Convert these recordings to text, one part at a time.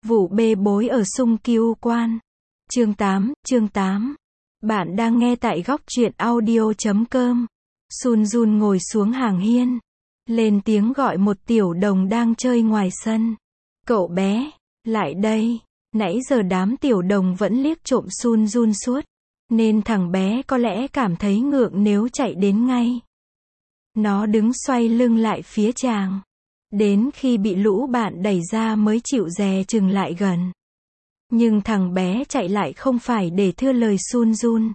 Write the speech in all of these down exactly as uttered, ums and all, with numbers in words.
Vụ bê bối ở Sung Kiêu Quan. Chương tám, chương tám. Bạn đang nghe tại góc truyện audio chấm com. Sun Jun ngồi xuống hàng hiên, lên tiếng gọi một tiểu đồng đang chơi ngoài sân. Cậu bé, lại đây. Nãy giờ đám tiểu đồng vẫn liếc trộm Sun Jun suốt, nên thằng bé có lẽ cảm thấy ngượng nếu chạy đến ngay. Nó đứng xoay lưng lại phía chàng. Đến khi bị lũ bạn đẩy ra mới chịu dè chừng lại gần. Nhưng thằng bé chạy lại không phải để thưa lời Sun Jun.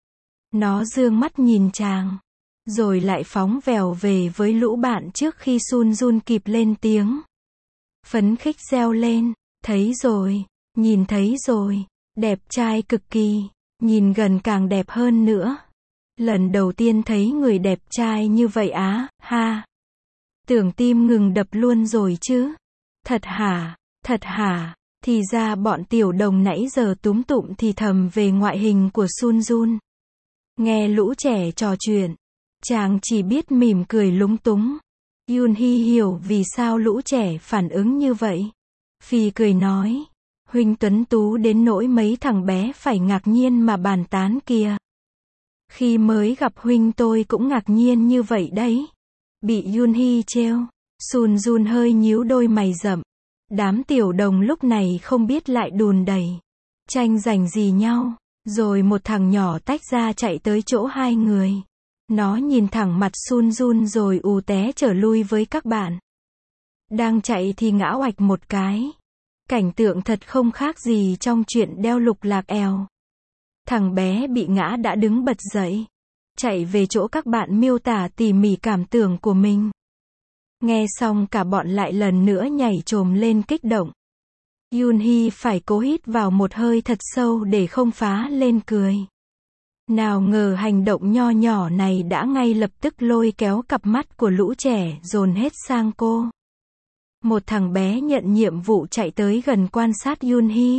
Nó dương mắt nhìn chàng, rồi lại phóng vèo về với lũ bạn trước khi Sun Jun kịp lên tiếng. Phấn khích reo lên, thấy rồi, nhìn thấy rồi, đẹp trai cực kỳ, nhìn gần càng đẹp hơn nữa. Lần đầu tiên thấy người đẹp trai như vậy á, ha. Tưởng tim ngừng đập luôn rồi chứ. Thật hả, thật hả, thì ra bọn tiểu đồng nãy giờ túm tụm thì thầm về ngoại hình của Sun Jun. Nghe lũ trẻ trò chuyện, chàng chỉ biết mỉm cười lúng túng. Yoon Hee hiểu vì sao lũ trẻ phản ứng như vậy. Phi cười nói, huynh tuấn tú đến nỗi mấy thằng bé phải ngạc nhiên mà bàn tán kìa. Khi mới gặp huynh tôi cũng ngạc nhiên như vậy đấy. Bị Yoon Hee trêu, Sun Jun hơi nhíu đôi mày rậm. Đám tiểu đồng lúc này không biết lại đùn đẩy, tranh giành gì nhau. Rồi một thằng nhỏ tách ra chạy tới chỗ hai người. Nó nhìn thẳng mặt Sun Jun rồi ù té trở lui với các bạn. Đang chạy thì ngã oạch một cái. Cảnh tượng thật không khác gì trong chuyện đeo lục lạc eo. Thằng bé bị ngã đã đứng bật dậy, chạy về chỗ các bạn miêu tả tỉ mỉ cảm tưởng của mình. Nghe xong cả bọn lại lần nữa nhảy chồm lên kích động. Yoon Hee phải cố hít vào một hơi thật sâu để không phá lên cười. Nào ngờ hành động nho nhỏ này đã ngay lập tức lôi kéo cặp mắt của lũ trẻ dồn hết sang cô. Một thằng bé nhận nhiệm vụ chạy tới gần quan sát Yoon Hee.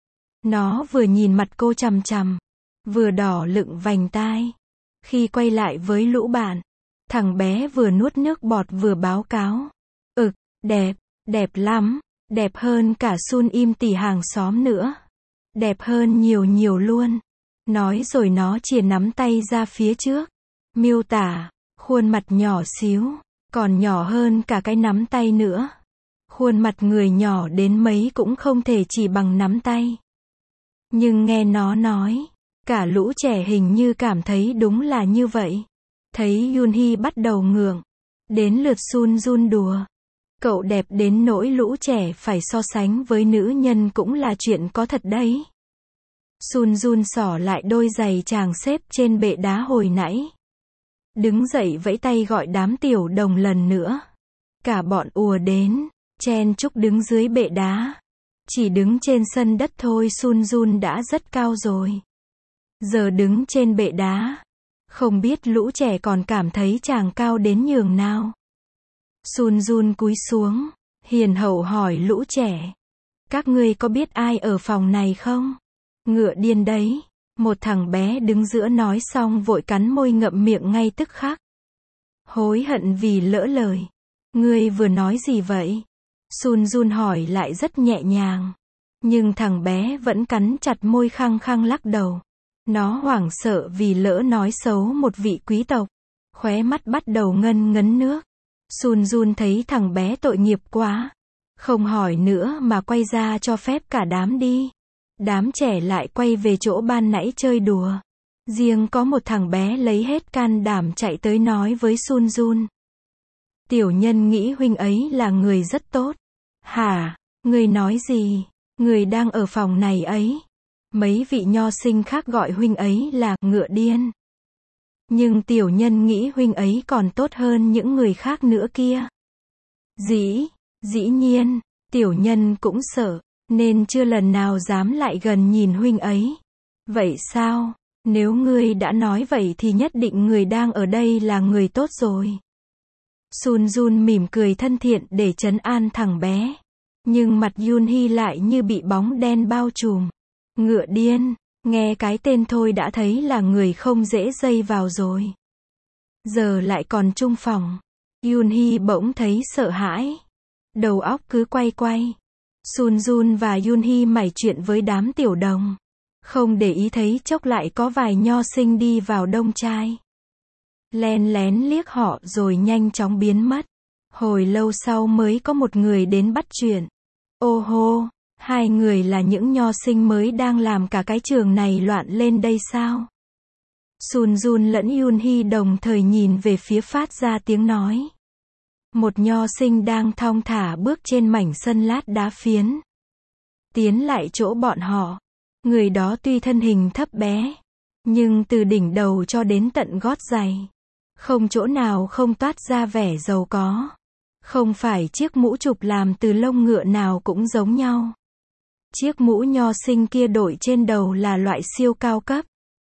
Nó vừa nhìn mặt cô chằm chằm, vừa đỏ lựng vành tai. Khi quay lại với lũ bạn, thằng bé vừa nuốt nước bọt vừa báo cáo. Ực, đẹp, đẹp lắm, đẹp hơn cả Sun Im tỷ hàng xóm nữa. Đẹp hơn nhiều nhiều luôn. Nói rồi nó chìa nắm tay ra phía trước. Miêu tả, khuôn mặt nhỏ xíu, còn nhỏ hơn cả cái nắm tay nữa. Khuôn mặt người nhỏ đến mấy cũng không thể chỉ bằng nắm tay. Nhưng nghe nó nói, cả lũ trẻ hình như cảm thấy đúng là như vậy. Thấy Yoon Hee bắt đầu ngượng. Đến lượt Sun Jun đùa. Cậu đẹp đến nỗi lũ trẻ phải so sánh với nữ nhân cũng là chuyện có thật đấy. Sun Jun xỏ lại đôi giày chàng xếp trên bệ đá hồi nãy. Đứng dậy vẫy tay gọi đám tiểu đồng lần nữa. Cả bọn ùa đến, chen chúc đứng dưới bệ đá. Chỉ đứng trên sân đất thôi Sun Jun đã rất cao rồi. Giờ đứng trên bệ đá, không biết lũ trẻ còn cảm thấy chàng cao đến nhường nào. Sun Jun cúi xuống, hiền hậu hỏi lũ trẻ. Các ngươi có biết ai ở phòng này không? Ngựa điên đấy. Một thằng bé đứng giữa nói xong vội cắn môi ngậm miệng ngay tức khắc. Hối hận vì lỡ lời. Ngươi vừa nói gì vậy? Sun Jun hỏi lại rất nhẹ nhàng. Nhưng thằng bé vẫn cắn chặt môi khăng khăng lắc đầu. Nó hoảng sợ vì lỡ nói xấu một vị quý tộc. Khóe mắt bắt đầu ngân ngấn nước. Sun Jun thấy thằng bé tội nghiệp quá. Không hỏi nữa mà quay ra cho phép cả đám đi. Đám trẻ lại quay về chỗ ban nãy chơi đùa. Riêng có một thằng bé lấy hết can đảm chạy tới nói với Sun Jun. Tiểu nhân nghĩ huynh ấy là người rất tốt. Hả? Người nói gì? Người đang ở phòng này ấy. Mấy vị nho sinh khác gọi huynh ấy là ngựa điên. Nhưng tiểu nhân nghĩ huynh ấy còn tốt hơn những người khác nữa kia. Dĩ, dĩ nhiên, tiểu nhân cũng sợ, nên chưa lần nào dám lại gần nhìn huynh ấy. Vậy sao? Nếu ngươi đã nói vậy thì nhất định người đang ở đây là người tốt rồi. Sun Jun mỉm cười thân thiện để trấn an thằng bé. Nhưng mặt Yoon Hee lại như bị bóng đen bao trùm. Ngựa điên, nghe cái tên thôi đã thấy là người không dễ dây vào rồi. Giờ lại còn chung phòng. Yoon Hee bỗng thấy sợ hãi. Đầu óc cứ quay quay. Sun Jun và Yoon Hee mải chuyện với đám tiểu đồng. Không để ý thấy chốc lại có vài nho sinh đi vào đông trai. Len lén liếc họ rồi nhanh chóng biến mất. Hồi lâu sau mới có một người đến bắt chuyện. Ô hô, hai người là những nho sinh mới đang làm cả cái trường này loạn lên đây sao? Sun Jun lẫn Yoon Hee đồng thời nhìn về phía phát ra tiếng nói. Một nho sinh đang thong thả bước trên mảnh sân lát đá phiến. Tiến lại chỗ bọn họ. Người đó tuy thân hình thấp bé, nhưng từ đỉnh đầu cho đến tận gót giày, không chỗ nào không toát ra vẻ giàu có. Không phải chiếc mũ chụp làm từ lông ngựa nào cũng giống nhau. Chiếc mũ nho sinh kia đội trên đầu là loại siêu cao cấp.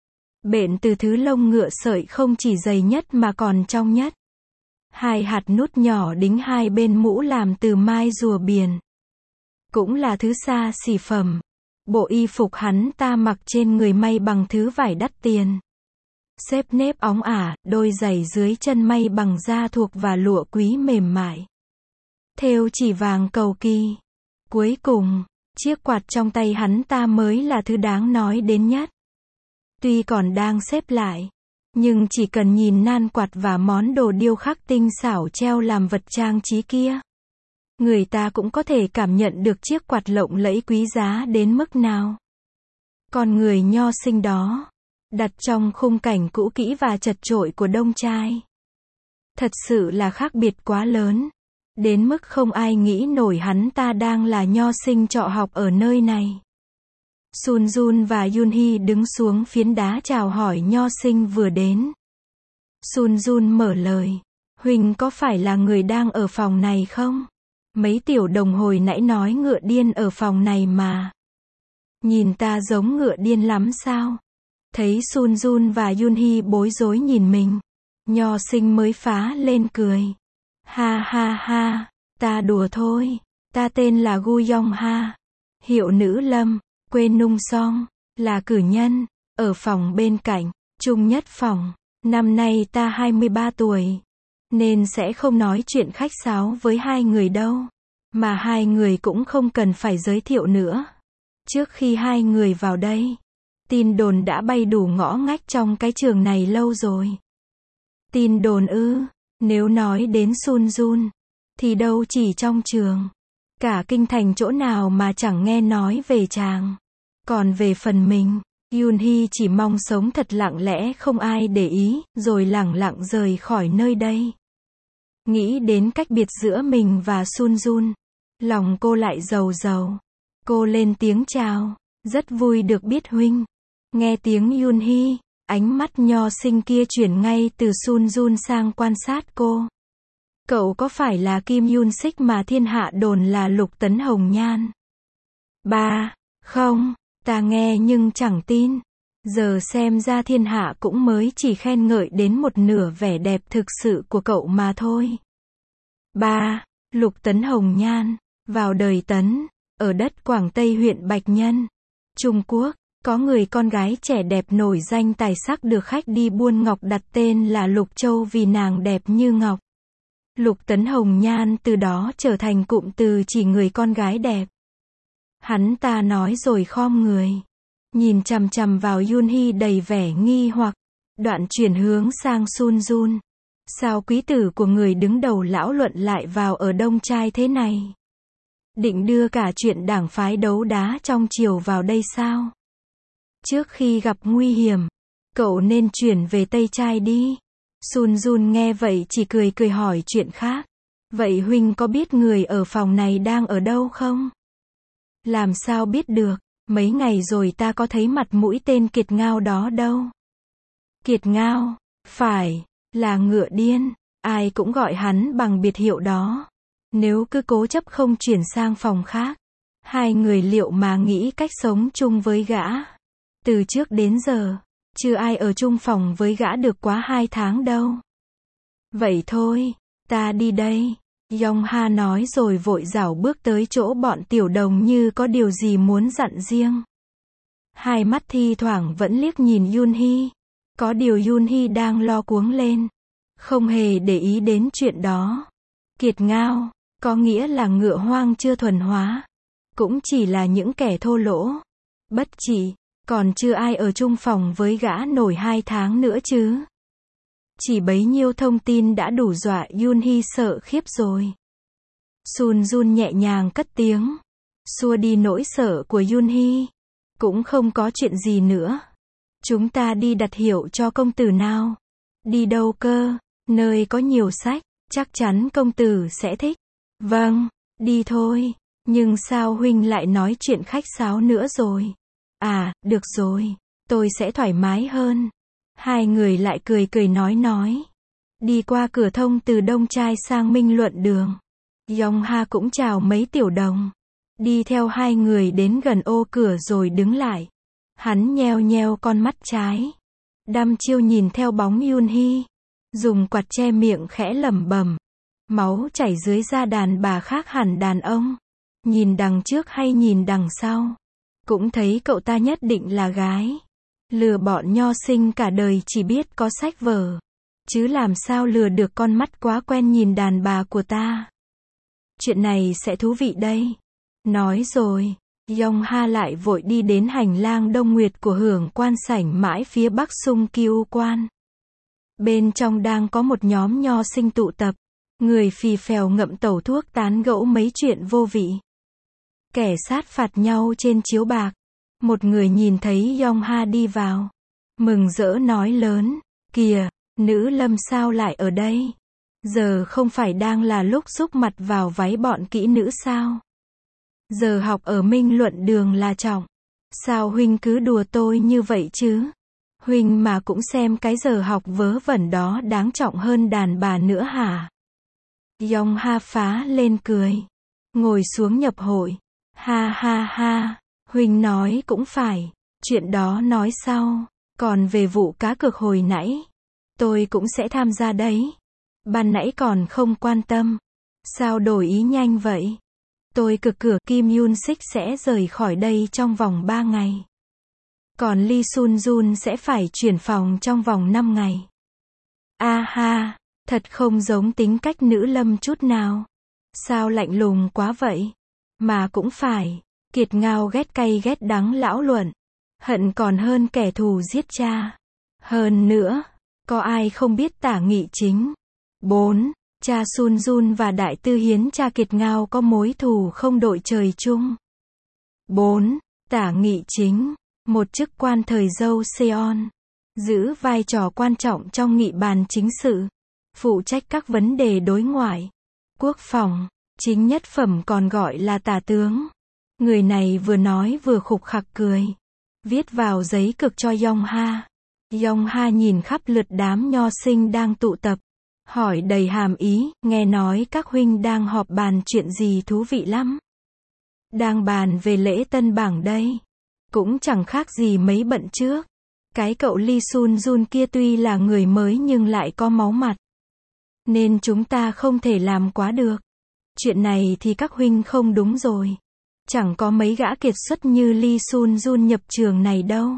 Bện từ thứ lông ngựa sợi không chỉ dày nhất mà còn trong nhất. Hai hạt nút nhỏ đính hai bên mũ làm từ mai rùa biển. Cũng là thứ xa xỉ phẩm. Bộ y phục hắn ta mặc trên người may bằng thứ vải đắt tiền. Xếp nếp óng ả, đôi giày dưới chân may bằng da thuộc và lụa quý mềm mại. Thêu chỉ vàng cầu kỳ. Cuối cùng, chiếc quạt trong tay hắn ta mới là thứ đáng nói đến nhất. Tuy còn đang xếp lại, nhưng chỉ cần nhìn nan quạt và món đồ điêu khắc tinh xảo treo làm vật trang trí kia, người ta cũng có thể cảm nhận được chiếc quạt lộng lẫy quý giá đến mức nào. Con người nho sinh đó, đặt trong khung cảnh cũ kỹ và chật chội của đông trai, thật sự là khác biệt quá lớn, đến mức không ai nghĩ nổi hắn ta đang là nho sinh trọ học ở nơi này. Sun Jun và Yoon Hee đứng xuống phiến đá chào hỏi nho sinh vừa đến. Sun Jun mở lời, Huỳnh có phải là người đang ở phòng này không? Mấy tiểu đồng hồi nãy nói ngựa điên ở phòng này mà. Nhìn ta giống ngựa điên lắm sao? Thấy Sun Jun và Yoon Hee bối rối nhìn mình, nho sinh mới phá lên cười. Ha ha ha, ta đùa thôi, ta tên là Gu Yong Ha, hiệu nữ lâm, quê Nung Song, là cử nhân, ở phòng bên cạnh, chung nhất phòng, năm nay ta hai mươi ba tuổi, nên sẽ không nói chuyện khách sáo với hai người đâu, mà hai người cũng không cần phải giới thiệu nữa. Trước khi hai người vào đây, tin đồn đã bay đủ ngõ ngách trong cái trường này lâu rồi. Tin đồn ư? Nếu nói đến Sun Jun, thì đâu chỉ trong trường, cả kinh thành chỗ nào mà chẳng nghe nói về chàng. Còn về phần mình, Yoon Hee chỉ mong sống thật lặng lẽ không ai để ý, rồi lẳng lặng rời khỏi nơi đây. Nghĩ đến cách biệt giữa mình và Sun Jun, lòng cô lại rầu rầu. Cô lên tiếng chào, rất vui được biết huynh. Nghe tiếng Yoon Hee, ánh mắt nho sinh kia chuyển ngay từ Sun Jun sang quan sát cô. Cậu có phải là Kim Yoon Sik mà thiên hạ đồn là Lục Tấn Hồng Nhan? Ba, không, ta nghe nhưng chẳng tin. Giờ xem ra thiên hạ cũng mới chỉ khen ngợi đến một nửa vẻ đẹp thực sự của cậu mà thôi. Ba, Lục Tấn Hồng Nhan, vào đời Tấn, ở đất Quảng Tây huyện Bạch Nhân, Trung Quốc. Có người con gái trẻ đẹp nổi danh tài sắc được khách đi buôn ngọc đặt tên là Lục Châu vì nàng đẹp như ngọc. Lục Tấn Hồng Nhan từ đó trở thành cụm từ chỉ người con gái đẹp. Hắn ta nói rồi khom người, nhìn chằm chằm vào Yoon Hee đầy vẻ nghi hoặc, đoạn chuyển hướng sang Sun Jun. Sao quý tử của người đứng đầu lão luận lại vào ở đông trai thế này? Định đưa cả chuyện đảng phái đấu đá trong triều vào đây sao? Trước khi gặp nguy hiểm, cậu nên chuyển về Tây Trai đi. Sun Jun nghe vậy chỉ cười cười hỏi chuyện khác. Vậy huynh có biết người ở phòng này đang ở đâu không? Làm sao biết được, mấy ngày rồi ta có thấy mặt mũi tên Kiệt Ngao đó đâu. Kiệt Ngao, phải, là ngựa điên, ai cũng gọi hắn bằng biệt hiệu đó. Nếu cứ cố chấp không chuyển sang phòng khác, hai người liệu mà nghĩ cách sống chung với gã. Từ trước đến giờ, chưa ai ở chung phòng với gã được quá hai tháng đâu. Vậy thôi, ta đi đây. Yong Ha nói rồi vội rảo bước tới chỗ bọn tiểu đồng như có điều gì muốn dặn riêng. Hai mắt thi thoảng vẫn liếc nhìn Yoon Hee. Có điều Yoon Hee đang lo cuống lên, không hề để ý đến chuyện đó. Kiệt Ngao, có nghĩa là ngựa hoang chưa thuần hóa. cũng chỉ là những kẻ thô lỗ, bất trị, còn chưa ai ở chung phòng với gã nổi hai tháng nữa chứ. Chỉ bấy nhiêu thông tin đã đủ dọa Yoonhee sợ khiếp rồi. Sun Jun nhẹ nhàng cất tiếng, xua đi nỗi sợ của Yoonhee. Cũng không có chuyện gì nữa. Chúng ta đi đặt hiệu cho công tử nào. Đi đâu cơ? Nơi có nhiều sách, chắc chắn công tử sẽ thích. Vâng, đi thôi. Nhưng sao huynh lại nói chuyện khách sáo nữa rồi? À, được rồi, tôi sẽ thoải mái hơn. Hai người lại cười cười nói nói. Đi qua cửa thông từ Đông Trai sang Minh Luận Đường. Yongha cũng chào mấy tiểu đồng. Đi theo hai người đến gần ô cửa rồi đứng lại. Hắn nheo nheo con mắt trái. Đăm chiêu nhìn theo bóng Yoonhee. Dùng quạt che miệng khẽ lẩm bẩm. Máu chảy dưới da đàn bà khác hẳn đàn ông. Nhìn đằng trước hay nhìn đằng sau. Cũng thấy cậu ta nhất định là gái. Lừa bọn nho sinh cả đời chỉ biết có sách vở. Chứ làm sao lừa được con mắt quá quen nhìn đàn bà của ta. Chuyện này sẽ thú vị đây. Nói rồi, Yongha lại vội đi đến hành lang Đông Nguyệt của Hưởng Quan sảnh mãi phía bắc Sung Kiu Quan. Bên trong đang có một nhóm nho sinh tụ tập. Người phì phèo ngậm tẩu thuốc tán gẫu mấy chuyện vô vị. Kẻ sát phạt nhau trên chiếu bạc. Một người nhìn thấy Yongha đi vào. Mừng rỡ nói lớn. Kìa, nữ lâm sao lại ở đây? Giờ không phải đang là lúc xúc mặt vào váy bọn kỹ nữ sao? Giờ học ở Minh Luận Đường là trọng. Sao huynh cứ đùa tôi như vậy chứ? Huynh mà cũng xem cái giờ học vớ vẩn đó đáng trọng hơn đàn bà nữa hả? Yongha phá lên cười. Ngồi xuống nhập hội. Ha ha ha, huynh nói cũng phải. Chuyện đó nói sau. Còn về vụ cá cược hồi nãy, tôi cũng sẽ tham gia đấy. Ban nãy còn không quan tâm. Sao đổi ý nhanh vậy? Tôi cực cửa Kim Yoon Sik sẽ rời khỏi đây trong vòng ba ngày. Còn Lee Sun Jun sẽ phải chuyển phòng trong vòng năm ngày. A ha, thật không giống tính cách nữ lâm chút nào. Sao lạnh lùng quá vậy? Mà cũng phải. Kiệt Ngao ghét cay ghét đắng lão luận. Hận còn hơn kẻ thù giết cha. Hơn nữa, có ai không biết Tả Nghị Chính. bốn. Cha Sun Jun và Đại Tư Hiến cha Kiệt Ngao có mối thù không đội trời chung. bốn. Tả Nghị Chính, một chức quan thời Dâu Seon, giữ vai trò quan trọng trong nghị bàn chính sự, phụ trách các vấn đề đối ngoại, quốc phòng, chính nhất phẩm còn gọi là tả tướng. Người này vừa nói vừa khục khặc cười, viết vào giấy cực cho Yongha. Yongha nhìn khắp lượt đám nho sinh đang tụ tập, hỏi đầy hàm ý, nghe nói các huynh đang họp bàn chuyện gì thú vị lắm. Đang bàn về lễ tân bảng đây. Cũng chẳng khác gì mấy bận trước. Cái cậu Lee Sun Jun kia tuy là người mới nhưng lại có máu mặt. Nên chúng ta không thể làm quá được. Chuyện này thì các huynh không đúng rồi. Chẳng có mấy gã kiệt xuất như Lee Sun Jun nhập trường này đâu.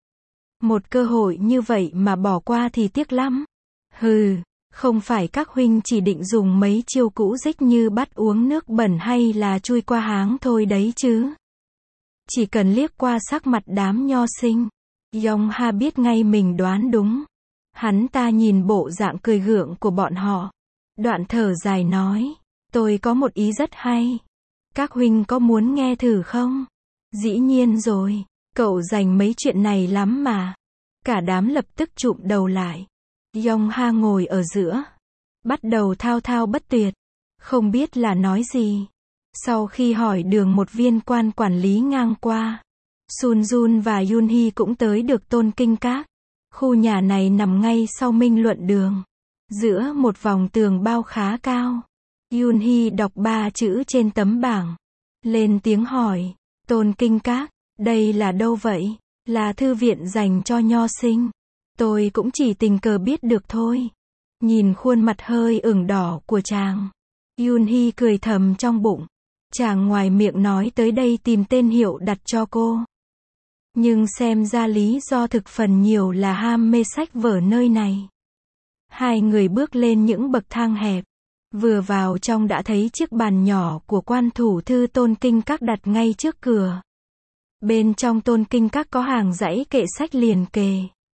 Một cơ hội như vậy mà bỏ qua thì tiếc lắm. Hừ, không phải các huynh chỉ định dùng mấy chiêu cũ dích như bắt uống nước bẩn hay là chui qua háng thôi đấy chứ. Chỉ cần liếc qua sắc mặt đám nho sinh, Yongha biết ngay mình đoán đúng. Hắn ta nhìn bộ dạng cười gượng của bọn họ. Đoạn thở dài nói, tôi có một ý rất hay. Các huynh có muốn nghe thử không? Dĩ nhiên rồi, cậu dành mấy chuyện này lắm mà. Cả đám lập tức chụm đầu lại. Yongha ngồi ở giữa, bắt đầu thao thao bất tuyệt, không biết là nói gì. Sau khi hỏi đường một viên quan quản lý ngang qua, Sun Jun và Yoonhee cũng tới được Tôn Kinh Các. Khu nhà này nằm ngay sau Minh Luận Đường, giữa một vòng tường bao khá cao. Yoonhee đọc ba chữ trên tấm bảng, lên tiếng hỏi, Tôn Kinh Các, đây là đâu vậy? Là thư viện dành cho nho sinh. Tôi cũng chỉ tình cờ biết được thôi. Nhìn khuôn mặt hơi ửng đỏ của chàng, Yoonhee cười thầm trong bụng. Chàng ngoài miệng nói tới đây tìm tên hiệu đặt cho cô. Nhưng xem ra lý do thực phần nhiều là ham mê sách vở nơi này. Hai người bước lên những bậc thang hẹp. Vừa vào trong đã thấy chiếc bàn nhỏ của quan thủ thư tôn kinh các đặt ngay trước cửa. Bên trong tôn kinh các có hàng dãy kệ sách liền kề.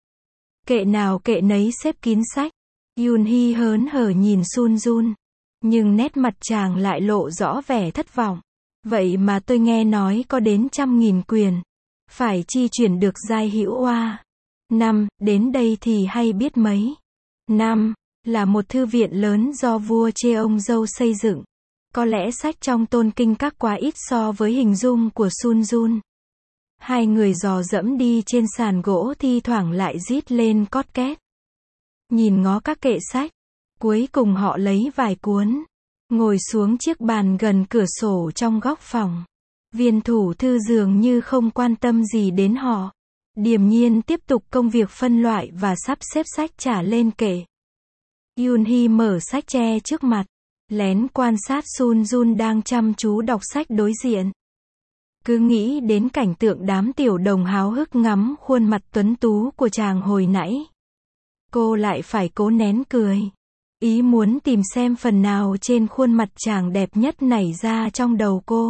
Kệ nào kệ nấy xếp kín sách. Yoon Hee hớn hở nhìn Sun Jun. Nhưng nét mặt chàng lại lộ rõ vẻ thất vọng. Vậy mà tôi nghe nói có đến trăm nghìn quyền. Phải chi chuyển được giai hữu oa. Năm, đến đây thì hay biết mấy. Năm, là một thư viện lớn do vua Cheong Dâu xây dựng. Có lẽ sách trong tôn kinh các quá ít so với hình dung của Sun Jun. Hai người dò dẫm đi trên sàn gỗ thi thoảng lại rít lên cót két. Nhìn ngó các kệ sách. Cuối cùng họ lấy vài cuốn. Ngồi xuống chiếc bàn gần cửa sổ trong góc phòng. Viên thủ thư dường như không quan tâm gì đến họ. Điềm nhiên tiếp tục công việc phân loại và sắp xếp sách trả lên kệ. Yoon Hee mở sách tre trước mặt. Lén quan sát Sun Jun đang chăm chú đọc sách đối diện. Cứ nghĩ đến cảnh tượng đám tiểu đồng háo hức ngắm khuôn mặt tuấn tú của chàng hồi nãy. Cô lại phải cố nén cười. Ý muốn tìm xem phần nào trên khuôn mặt chàng đẹp nhất nảy ra trong đầu cô.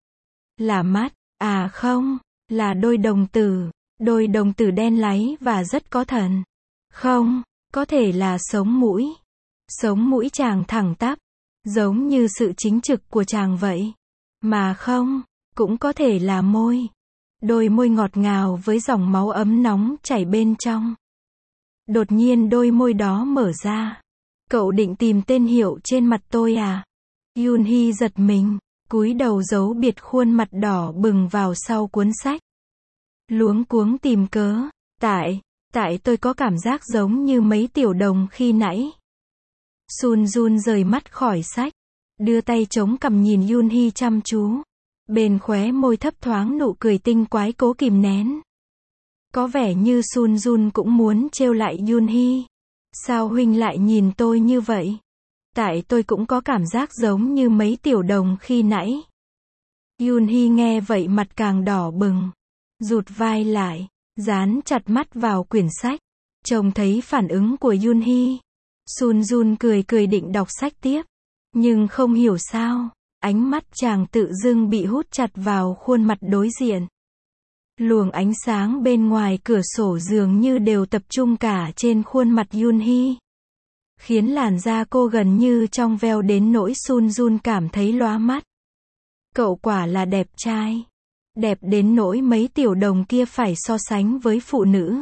Là mắt, à không, là đôi đồng tử, đôi đồng tử đen láy và rất có thần. Không, có thể là sống mũi. Sống mũi chàng thẳng tắp, giống như sự chính trực của chàng vậy. Mà không, cũng có thể là môi. Đôi môi ngọt ngào với dòng máu ấm nóng chảy bên trong. Đột nhiên đôi môi đó mở ra. Cậu định tìm tên hiệu trên mặt tôi à? Yoon Hee giật mình, cúi đầu giấu biệt khuôn mặt đỏ bừng vào sau cuốn sách. Luống cuống tìm cớ, tại, tại tôi có cảm giác giống như mấy tiểu đồng khi nãy. Sun Jun rời mắt khỏi sách, đưa tay chống cằm nhìn Yoon Hee chăm chú. Bên khóe môi thấp thoáng nụ cười tinh quái cố kìm nén. Có vẻ như Sun Jun cũng muốn trêu lại Yoon Hee. Sao huynh lại nhìn tôi như vậy? Tại tôi cũng có cảm giác giống như mấy tiểu đồng khi nãy. Yoon Hee nghe vậy mặt càng đỏ bừng. Rụt vai lại, dán chặt mắt vào quyển sách. Trông thấy phản ứng của Yoon Hee. Sun Jun cười cười định đọc sách tiếp. Nhưng không hiểu sao, ánh mắt chàng tự dưng bị hút chặt vào khuôn mặt đối diện. Luồng ánh sáng bên ngoài cửa sổ dường như đều tập trung cả trên khuôn mặt Yoon Hee. Khiến làn da cô gần như trong veo đến nỗi Sun Jun cảm thấy lóa mắt. Cậu quả là đẹp trai. Đẹp đến nỗi mấy tiểu đồng kia phải so sánh với phụ nữ.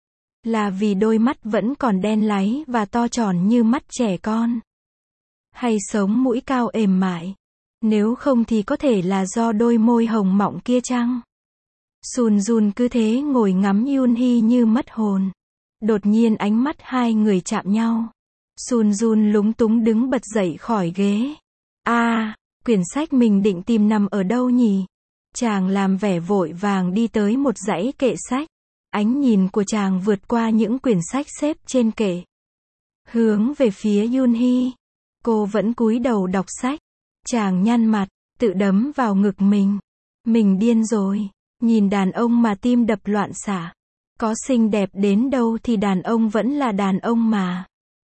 Là vì đôi mắt vẫn còn đen láy và to tròn như mắt trẻ con. Hay sống mũi cao ềm mại. Nếu không thì có thể là do đôi môi hồng mọng kia chăng? Sun Jun cứ thế ngồi ngắm Yoon Hee như mất hồn. Đột nhiên ánh mắt hai người chạm nhau. Sun Jun lúng túng đứng bật dậy khỏi ghế. À, quyển sách mình định tìm nằm ở đâu nhỉ? Chàng làm vẻ vội vàng đi tới một dãy kệ sách. Ánh nhìn của chàng vượt qua những quyển sách xếp trên kệ. Hướng về phía Yoon Hee. Cô vẫn cúi đầu đọc sách. Chàng nhăn mặt, tự đấm vào ngực mình. Mình điên rồi. Nhìn đàn ông mà tim đập loạn xạ. Có xinh đẹp đến đâu thì đàn ông vẫn là đàn ông mà.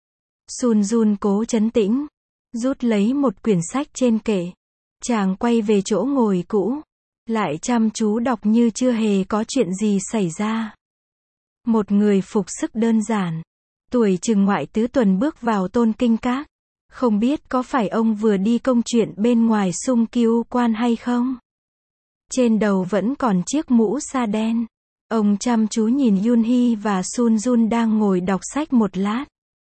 Sun Jun cố trấn tĩnh. Rút lấy một quyển sách trên kệ. Chàng quay về chỗ ngồi cũ. Lại chăm chú đọc như chưa hề có chuyện gì xảy ra. Một người phục sức đơn giản. Tuổi chừng ngoại tứ tuần bước vào tôn kinh các. Không biết có phải ông vừa đi công chuyện bên ngoài Sung Kiêu Quan hay không? Trên đầu vẫn còn chiếc mũ sa đen. Ông chăm chú nhìn Yoon Hee và Sun Jun đang ngồi đọc sách một lát.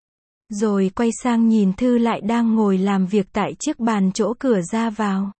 Rồi quay sang nhìn Thư lại đang ngồi làm việc tại chiếc bàn chỗ cửa ra vào.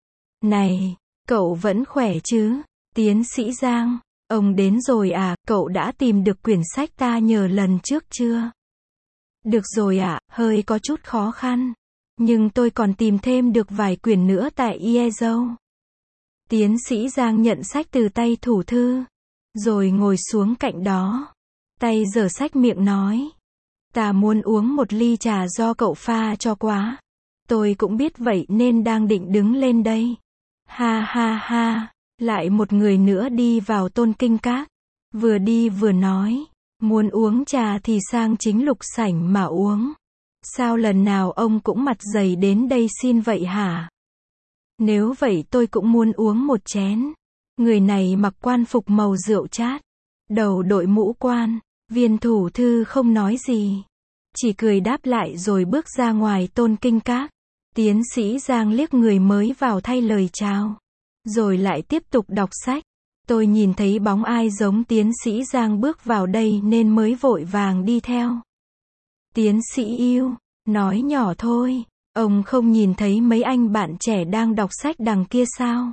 Này, cậu vẫn khỏe chứ? Tiến sĩ Giang, ông đến rồi à, cậu đã tìm được quyển sách ta nhờ lần trước chưa? Được rồi ạ, à, hơi có chút khó khăn. Nhưng tôi còn tìm thêm được vài quyển nữa tại Iezou. Tiến sĩ Giang nhận sách từ tay thủ thư. Rồi ngồi xuống cạnh đó. Tay giở sách miệng nói. Ta muốn uống một ly trà do cậu pha cho quá. Tôi cũng biết vậy nên đang định đứng lên đây. Ha ha ha, lại một người nữa đi vào tôn kinh các. Vừa đi vừa nói. Muốn uống trà thì sang chính lục sảnh mà uống. Sao lần nào ông cũng mặt dày đến đây xin vậy hả? Nếu vậy tôi cũng muốn uống một chén. Người này mặc quan phục màu rượu chát, đầu đội mũ quan. Viên thủ thư không nói gì, chỉ cười đáp lại rồi bước ra ngoài Tôn Kinh Các. Tiến sĩ Giang liếc người mới vào thay lời chào, rồi lại tiếp tục đọc sách. Tôi nhìn thấy bóng ai giống tiến sĩ Giang bước vào đây nên mới vội vàng đi theo. Tiến sĩ yêu, nói nhỏ thôi, ông không nhìn thấy mấy anh bạn trẻ đang đọc sách đằng kia sao?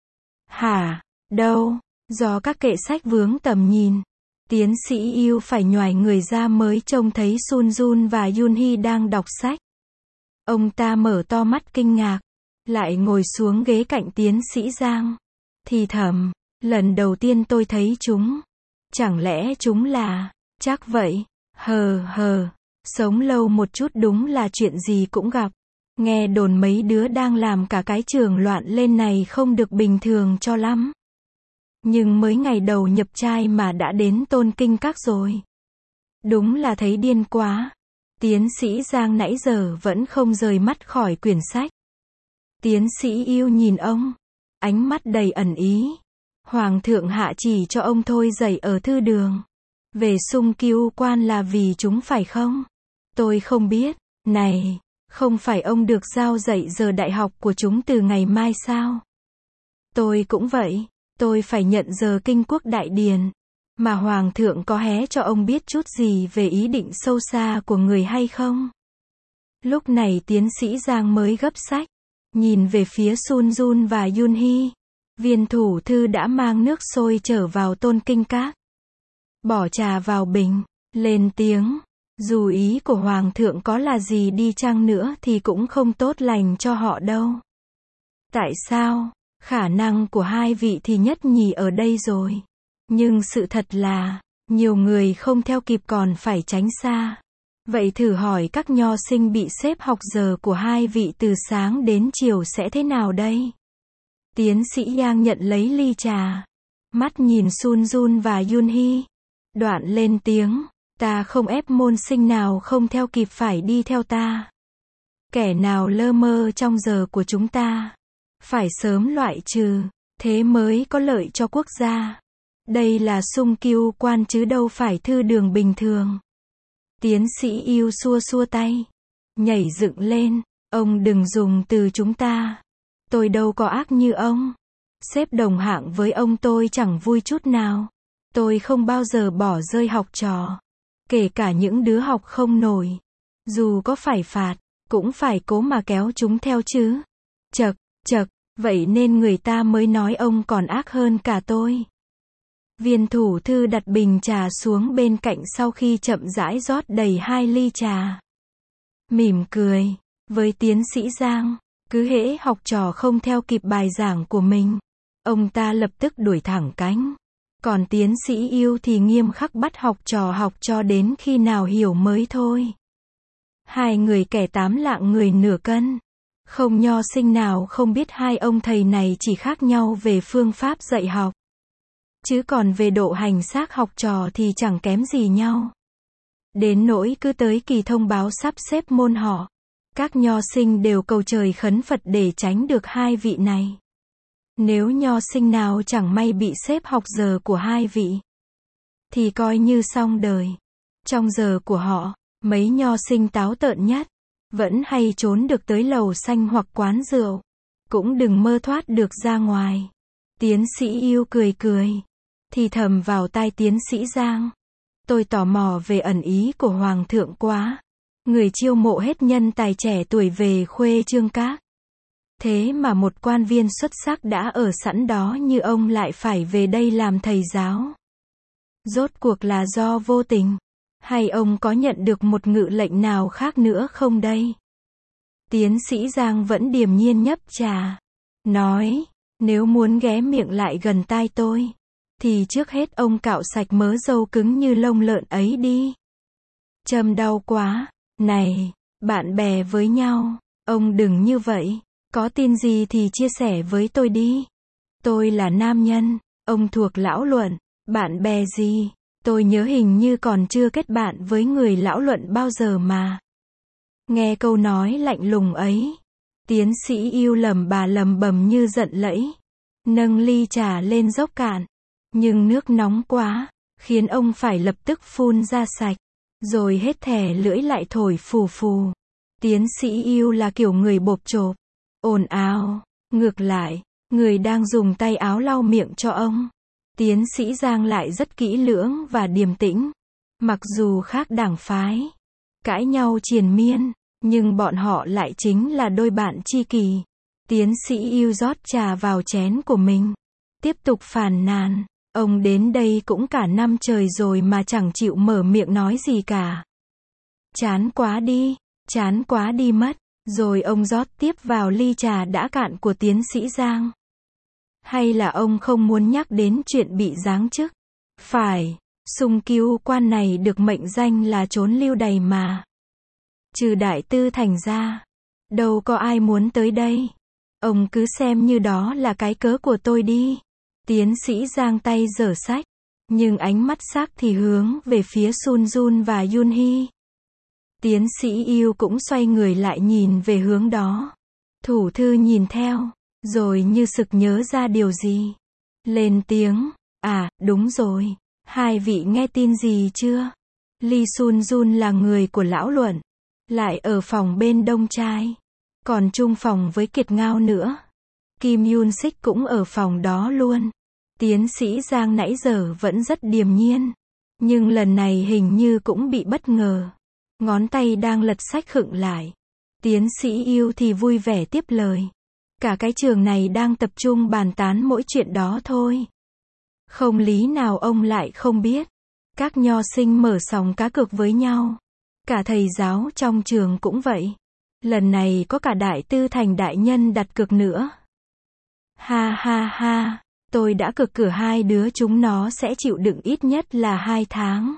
Hả? Đâu? Do các kệ sách vướng tầm nhìn. Tiến sĩ yêu phải nhoài người ra mới trông thấy Sun Jun và Yoon Hee đang đọc sách. Ông ta mở to mắt kinh ngạc, lại ngồi xuống ghế cạnh tiến sĩ Giang. Thì thầm, lần đầu tiên tôi thấy chúng. Chẳng lẽ chúng là, chắc vậy, hờ hờ, sống lâu một chút đúng là chuyện gì cũng gặp. Nghe đồn mấy đứa đang làm cả cái trường loạn lên này không được bình thường cho lắm. Nhưng mới ngày đầu nhập trai mà đã đến Tôn Kinh Các rồi. Đúng là thấy điên quá. Tiến sĩ Giang nãy giờ vẫn không rời mắt khỏi quyển sách. Tiến sĩ yêu nhìn ông, ánh mắt đầy ẩn ý. Hoàng thượng hạ chỉ cho ông thôi dạy ở thư đường. Về Sung Kiêu Quan là vì chúng phải không? Tôi không biết. Này, không phải ông được giao dạy giờ đại học của chúng từ ngày mai sao? Tôi cũng vậy. Tôi phải nhận giờ kinh quốc đại điền. Mà Hoàng thượng có hé cho ông biết chút gì về ý định sâu xa của người hay không? Lúc này tiến sĩ Giang mới gấp sách, nhìn về phía Sun Jun và Yoon Hee. Viên thủ thư đã mang nước sôi trở vào Tôn Kinh Các. Bỏ trà vào bình, lên tiếng. Dù ý của Hoàng thượng có là gì đi chăng nữa thì cũng không tốt lành cho họ đâu. Tại sao? Khả năng của hai vị thì nhất nhì ở đây rồi. Nhưng sự thật là, nhiều người không theo kịp còn phải tránh xa. Vậy thử hỏi các nho sinh bị xếp học giờ của hai vị từ sáng đến chiều sẽ thế nào đây? Tiến sĩ Yang nhận lấy ly trà. Mắt nhìn Sun Jun và Yoon Hee. Đoạn lên tiếng, ta không ép môn sinh nào không theo kịp phải đi theo ta. Kẻ nào lơ mơ trong giờ của chúng ta, phải sớm loại trừ, thế mới có lợi cho quốc gia. Đây là Sung Kiêu Quan chứ đâu phải thư đường bình thường. Tiến sĩ yêu xua xua tay, nhảy dựng lên, ông đừng dùng từ chúng ta. Tôi đâu có ác như ông. Xếp đồng hạng với ông tôi chẳng vui chút nào. Tôi không bao giờ bỏ rơi học trò, kể cả những đứa học không nổi. Dù có phải phạt, cũng phải cố mà kéo chúng theo chứ. Chậc, chậc, vậy nên người ta mới nói ông còn ác hơn cả tôi. Viên thủ thư đặt bình trà xuống bên cạnh sau khi chậm rãi rót đầy hai ly trà. Mỉm cười, với tiến sĩ Giang, cứ hễ học trò không theo kịp bài giảng của mình, ông ta lập tức đuổi thẳng cánh. Còn tiến sĩ yêu thì nghiêm khắc bắt học trò học cho đến khi nào hiểu mới thôi. Hai người kẻ tám lạng người nửa cân. Không nho sinh nào không biết hai ông thầy này chỉ khác nhau về phương pháp dạy học. Chứ còn về độ hành xác học trò thì chẳng kém gì nhau. Đến nỗi cứ tới kỳ thông báo sắp xếp môn họ, các nho sinh đều cầu trời khấn Phật để tránh được hai vị này. Nếu nho sinh nào chẳng may bị xếp học giờ của hai vị, thì coi như xong đời. Trong giờ của họ, mấy nho sinh táo tợn nhất, vẫn hay trốn được tới lầu xanh hoặc quán rượu. Cũng đừng mơ thoát được ra ngoài. Tiến sĩ yêu cười cười, thì thầm vào tai tiến sĩ Giang. Tôi tò mò về ẩn ý của Hoàng thượng quá. Người chiêu mộ hết nhân tài trẻ tuổi về Khuê Trương Các. Thế mà một quan viên xuất sắc đã ở sẵn đó như ông lại phải về đây làm thầy giáo. Rốt cuộc là do vô tình, hay ông có nhận được một ngự lệnh nào khác nữa không đây? Tiến sĩ Giang vẫn điềm nhiên nhấp trà, nói, nếu muốn ghé miệng lại gần tai tôi, thì trước hết ông cạo sạch mớ râu cứng như lông lợn ấy đi. Châm đau quá. Này, bạn bè với nhau, ông đừng như vậy. Có tin gì thì chia sẻ với tôi đi. Tôi là nam nhân, ông thuộc lão luận. Bạn bè gì? Tôi nhớ hình như còn chưa kết bạn với người lão luận bao giờ mà. Nghe câu nói lạnh lùng ấy, tiến sĩ yêu lẩm bà lẩm bẩm như giận lẫy. Nâng ly trà lên dốc cạn. Nhưng nước nóng quá, khiến ông phải lập tức phun ra sạch. Rồi hết thẻ lưỡi lại thổi phù phù. Tiến sĩ yêu là kiểu người bộp chộp, ồn ào. Ngược lại, người đang dùng tay áo lau miệng cho ông, tiến sĩ Giang lại rất kỹ lưỡng và điềm tĩnh. Mặc dù khác đảng phái, cãi nhau triền miên, nhưng bọn họ lại chính là đôi bạn tri kỷ. Tiến sĩ yêu rót trà vào chén của mình, tiếp tục phàn nàn. Ông đến đây cũng cả năm trời rồi mà chẳng chịu mở miệng nói gì cả. Chán quá đi, chán quá đi mất. Rồi ông rót tiếp vào ly trà đã cạn của tiến sĩ Giang. Hay là ông không muốn nhắc đến chuyện bị giáng chức? Phải, Sung Cứu Quan này được mệnh danh là trốn lưu đày mà. Trừ Đại Tư Thành ra, đâu có ai muốn tới đây. Ông cứ xem như đó là cái cớ của tôi đi. Tiến sĩ Giang tay giở sách, nhưng ánh mắt sắc thì hướng về phía Sun Jun và Yun Hee. Tiến sĩ yêu cũng xoay người lại nhìn về hướng đó. Thủ thư nhìn theo, rồi như sực nhớ ra điều gì. Lên tiếng, à, đúng rồi. Hai vị nghe tin gì chưa? Lee Sun Jun là người của lão Luận, lại ở phòng bên đông trai, còn chung phòng với Kiệt Ngao nữa. Kim Yun Sik cũng ở phòng đó luôn. Tiến sĩ Giang nãy giờ vẫn rất điềm nhiên, nhưng lần này hình như cũng bị bất ngờ. Ngón tay đang lật sách khựng lại. Tiến sĩ yêu thì vui vẻ tiếp lời. Cả cái trường này đang tập trung bàn tán mỗi chuyện đó thôi. Không lý nào ông lại không biết. Các nho sinh mở sòng cá cược với nhau. Cả thầy giáo trong trường cũng vậy. Lần này có cả Đại Tư Thành đại nhân đặt cược nữa. Ha ha ha, tôi đã cược cửa hai đứa chúng nó sẽ chịu đựng ít nhất là hai tháng.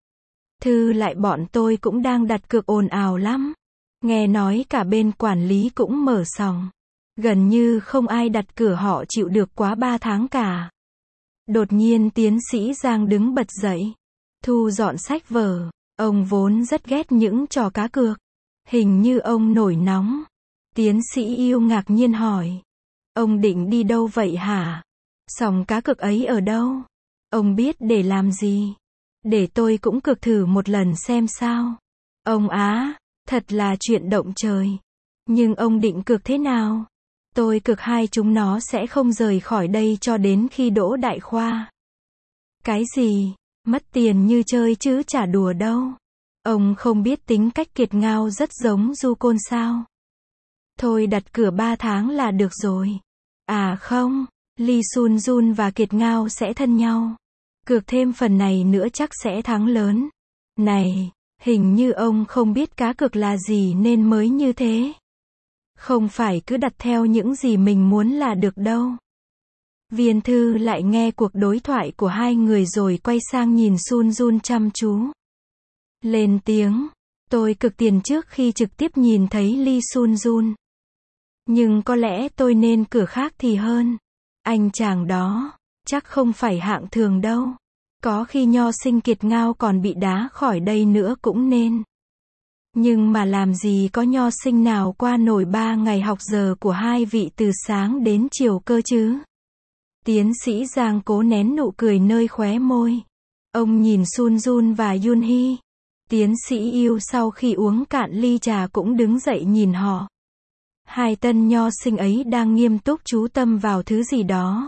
Thư lại bọn tôi cũng đang đặt cược ồn ào lắm. Nghe nói cả bên quản lý cũng mở sòng. Gần như không ai đặt cửa họ chịu được quá ba tháng cả. Đột nhiên tiến sĩ Giang đứng bật dậy, thu dọn sách vở. Ông vốn rất ghét những trò cá cược. Hình như ông nổi nóng. Tiến sĩ yêu ngạc nhiên hỏi. Ông định đi đâu vậy hả? Sòng cá cược ấy ở đâu? Ông biết để làm gì? Để tôi cũng cược thử một lần xem sao. Ông á, thật là chuyện động trời. Nhưng ông định cược thế nào? Tôi cược hai chúng nó sẽ không rời khỏi đây cho đến khi đỗ đại khoa. Cái gì? Mất tiền như chơi chứ chả đùa đâu. Ông không biết tính cách Kiệt Ngao rất giống Du Côn sao? Thôi đặt cược ba tháng là được rồi. À không, Lee Sun Jun và Kiệt Ngao sẽ thân nhau. Cược thêm phần này nữa chắc sẽ thắng lớn. Này, hình như ông không biết cá cược là gì nên mới như thế. Không phải cứ đặt theo những gì mình muốn là được đâu. Viên thư lại nghe cuộc đối thoại của hai người rồi quay sang nhìn Sun Jun chăm chú. Lên tiếng, tôi cược tiền trước khi trực tiếp nhìn thấy Lee Sun Jun. Nhưng có lẽ tôi nên cược khác thì hơn. Anh chàng đó, chắc không phải hạng thường đâu. Có khi nho sinh Kiệt Ngao còn bị đá khỏi đây nữa cũng nên. Nhưng mà làm gì có nho sinh nào qua nổi ba ngày học giờ của hai vị từ sáng đến chiều cơ chứ? Tiến sĩ Giang cố nén nụ cười nơi khóe môi. Ông nhìn Sun Jun và Yun Hee. Tiến sĩ yêu sau khi uống cạn ly trà cũng đứng dậy nhìn họ. Hai tân nho sinh ấy đang nghiêm túc chú tâm vào thứ gì đó.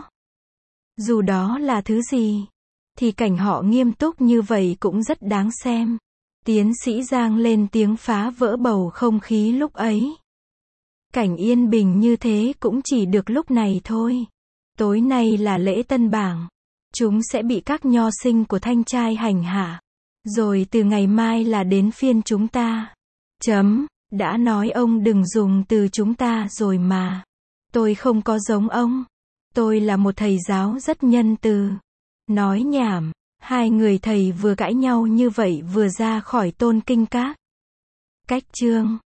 Dù đó là thứ gì, thì cảnh họ nghiêm túc như vậy cũng rất đáng xem. Tiến sĩ Giang lên tiếng phá vỡ bầu không khí lúc ấy. Cảnh yên bình như thế cũng chỉ được lúc này thôi. Tối nay là lễ tân bảng. Chúng sẽ bị các nho sinh của thanh trai hành hạ. Rồi từ ngày mai là đến phiên chúng ta. Chấm, đã nói ông đừng dùng từ chúng ta rồi mà. Tôi không có giống ông. Tôi là một thầy giáo rất nhân từ. Nói nhảm, hai người thầy vừa cãi nhau như vậy vừa ra khỏi Tôn Kinh Các. Cách chương